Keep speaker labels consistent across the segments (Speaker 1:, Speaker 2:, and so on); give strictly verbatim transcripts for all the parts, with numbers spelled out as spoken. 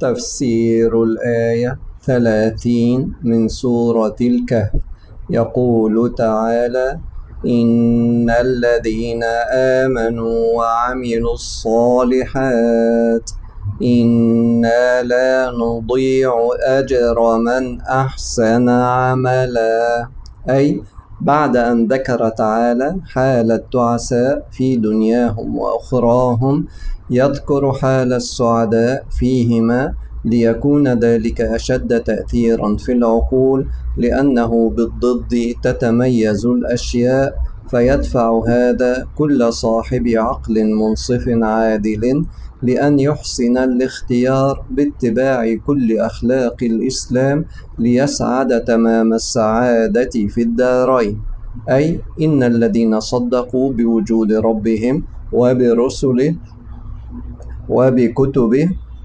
Speaker 1: تفسير الآية ثلاثين من سورة الكهف. يقول تعالى: إن الذين آمنوا وعملوا الصالحات إنا لا نضيع أجر من أحسن عملا. أي بعد أن ذكر تعالى حال التعساء في دنياهم وأخراهم، يذكر حال السعداء فيهما ليكون ذلك أشد تأثيرا في العقول، لأنه بالضد تتميز الأشياء، فيدفع هذا كل صاحب عقل منصف عادل لأن يحسن الاختيار باتباع كل أخلاق الإسلام ليسعد تمام السعادة في الدارين. أي إن الذين صدقوا بوجود ربهم وبرسله وبكتبه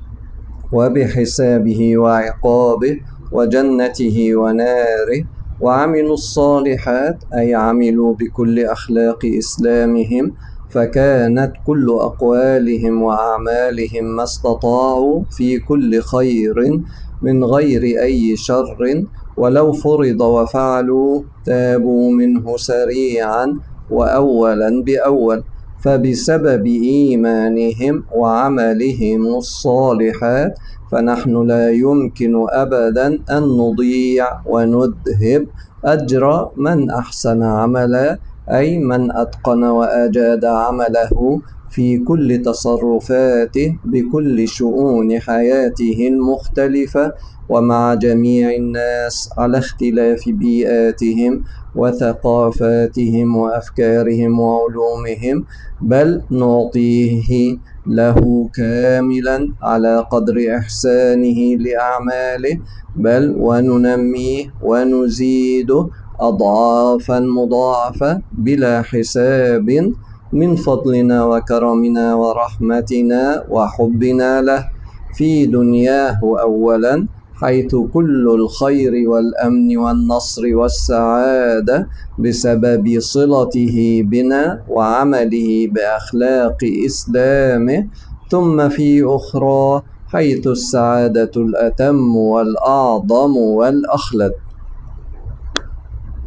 Speaker 1: وبحسابه وعقابه وجنته وناره، وعملوا الصالحات أي عملوا بكل أخلاق إسلامهم، فكانت كل أقوالهم وأعمالهم ما استطاعوا في كل خير من غير أي شر، ولو فرض وفعلوا تابوا منه سريعا وأولا بأول، فبسبب إيمانهم وعملهم الصالحات فنحن لا يمكن أبدا أن نضيع ونذهب أجر من أحسن عملا، أي من أتقن وأجاد عمله في كل تصرفاته بكل شؤون حياته المختلفة، ومع جميع الناس على اختلاف بيئاتهم وثقافاتهم وأفكارهم وعلومهم، بل نعطيه له كاملا على قدر إحسانه لأعماله، بل وننميه ونزيده أضعافا مضاعفة بلا حساب من فضلنا وكرمنا ورحمتنا وحبنا له في دنياه أولا، حيث كل الخير والأمن والنصر والسعادة بسبب صلته بنا وعمله بأخلاق إسلامه، ثم في أخرى حيث السعادة الأتم والأعظم والأخلد.